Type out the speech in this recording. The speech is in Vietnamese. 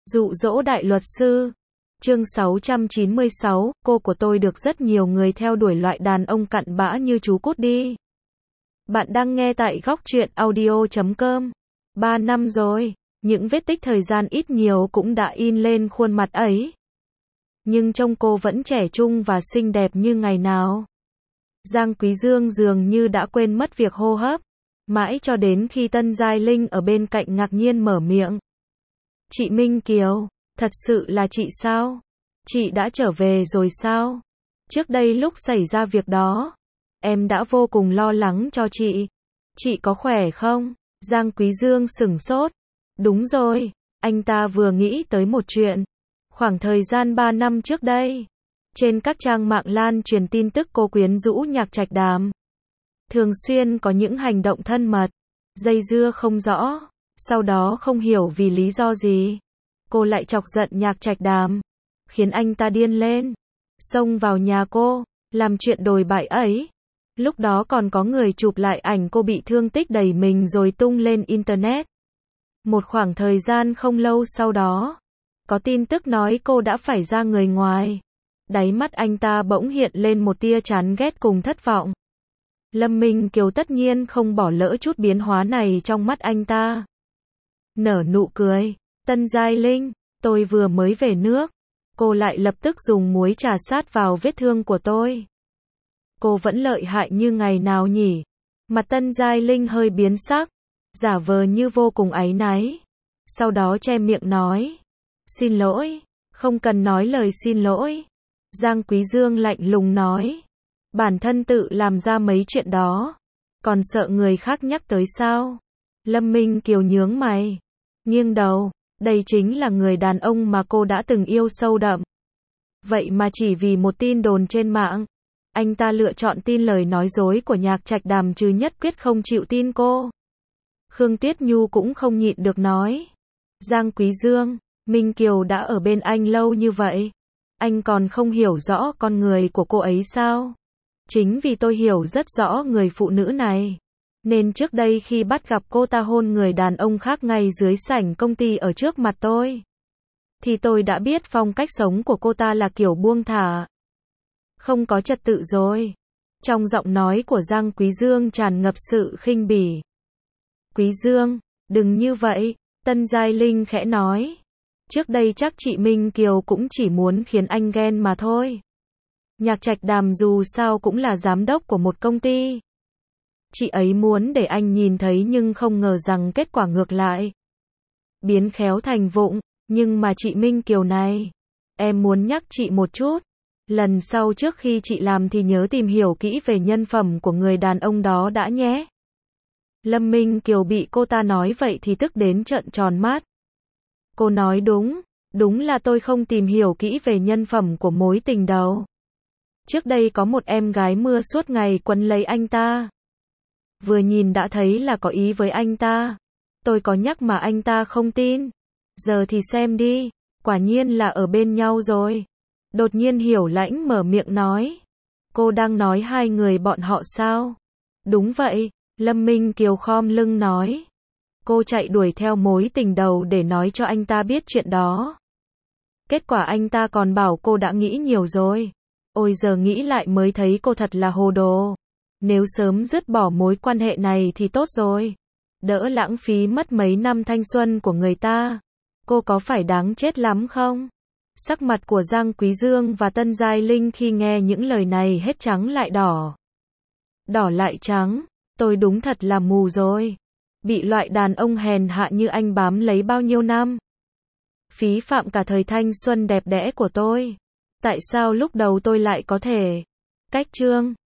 Dụ dỗ đại luật sư. Chương 696, cô của tôi được rất nhiều người theo đuổi, loại đàn ông cặn bã như chú cút đi. Bạn đang nghe tại góc truyện audio.com. 3 năm rồi, những vết tích thời gian ít nhiều cũng đã in lên khuôn mặt ấy. Nhưng trông cô vẫn trẻ trung và xinh đẹp như ngày nào. Giang Quý Dương dường như đã quên mất việc hô hấp. Mãi cho đến khi Tân Giai Linh ở bên cạnh ngạc nhiên mở miệng. Chị Minh Kiều, thật sự là chị sao? Chị đã trở về rồi sao? Trước đây lúc xảy ra việc đó, em đã vô cùng lo lắng cho chị. Chị có khỏe không? Giang Quý Dương sửng sốt. Đúng rồi, anh ta vừa nghĩ tới một chuyện. Khoảng thời gian 3 năm trước đây, trên các trang mạng lan truyền tin tức cô quyến rũ Nhạc Trạch Đàm. Thường xuyên có những hành động thân mật, dây dưa không rõ. Sau đó không hiểu vì lý do gì, cô lại chọc giận Nhạc Trạch Đàm, khiến anh ta điên lên, xông vào nhà cô, làm chuyện đồi bại ấy. Lúc đó còn có người chụp lại ảnh cô bị thương tích đầy mình rồi tung lên internet. Một khoảng thời gian không lâu sau đó, có tin tức nói cô đã phải ra người ngoài. Đáy mắt anh ta bỗng hiện lên một tia chán ghét cùng thất vọng. Lâm Minh Kiều tất nhiên không bỏ lỡ chút biến hóa này trong mắt anh ta. Nở nụ cười. Tân Giai Linh, tôi vừa mới về nước. Cô lại lập tức dùng muối trà sát vào vết thương của tôi. Cô vẫn lợi hại như ngày nào nhỉ? Mặt Tân Giai Linh hơi biến sắc, giả vờ như vô cùng áy náy. Sau đó che miệng nói. Xin lỗi, không cần nói lời xin lỗi. Giang Quý Dương lạnh lùng nói. Bản thân tự làm ra mấy chuyện đó, còn sợ người khác nhắc tới sao? Lâm Minh Kiều nhướng mày, nghiêng đầu, đây chính là người đàn ông mà cô đã từng yêu sâu đậm. Vậy mà chỉ vì một tin đồn trên mạng, anh ta lựa chọn tin lời nói dối của Nhạc Trạch Đàm chứ nhất quyết không chịu tin cô. Khương Tuyết Nhu cũng không nhịn được nói. Giang Quý Dương, Minh Kiều đã ở bên anh lâu như vậy, anh còn không hiểu rõ con người của cô ấy sao? Chính vì tôi hiểu rất rõ người phụ nữ này, nên trước đây khi bắt gặp cô ta hôn người đàn ông khác ngay dưới sảnh công ty ở trước mặt tôi, thì tôi đã biết phong cách sống của cô ta là kiểu buông thả, không có trật tự rồi. Trong giọng nói của Giang Quý Dương tràn ngập sự khinh bỉ. Quý Dương, đừng như vậy, Tân Giai Linh khẽ nói. Trước đây chắc chị Minh Kiều cũng chỉ muốn khiến anh ghen mà thôi. Nhạc Trạch Đàm dù sao cũng là giám đốc của một công ty. Chị ấy muốn để anh nhìn thấy nhưng không ngờ rằng kết quả ngược lại. Biến khéo thành vụng, nhưng mà chị Minh Kiều này, em muốn nhắc chị một chút. Lần sau trước khi chị làm thì nhớ tìm hiểu kỹ về nhân phẩm của người đàn ông đó đã nhé. Lâm Minh Kiều bị cô ta nói vậy thì tức đến trợn tròn mắt. Cô nói đúng, đúng là tôi không tìm hiểu kỹ về nhân phẩm của mối tình đầu. Trước đây có một em gái mưa suốt ngày quấn lấy anh ta. Vừa nhìn đã thấy là có ý với anh ta. Tôi có nhắc mà anh ta không tin. Giờ thì xem đi, quả nhiên là ở bên nhau rồi. Đột nhiên Hiểu Lãnh mở miệng nói. Cô đang nói hai người bọn họ sao? Đúng vậy, Lâm Minh Kiều khom lưng nói. Cô chạy đuổi theo mối tình đầu để nói cho anh ta biết chuyện đó. Kết quả anh ta còn bảo cô đã nghĩ nhiều rồi. Ôi giờ nghĩ lại mới thấy cô thật là hồ đồ. Nếu sớm dứt bỏ mối quan hệ này thì tốt rồi. Đỡ lãng phí mất mấy năm thanh xuân của người ta. Cô có phải đáng chết lắm không? Sắc mặt của Giang Quý Dương và Tân Giai Linh khi nghe những lời này hết trắng lại đỏ. Đỏ lại trắng, tôi đúng thật là mù rồi. Bị loại đàn ông hèn hạ như anh bám lấy bao nhiêu năm. Phí phạm cả thời thanh xuân đẹp đẽ của tôi. Tại sao lúc đầu tôi lại có thể cách chương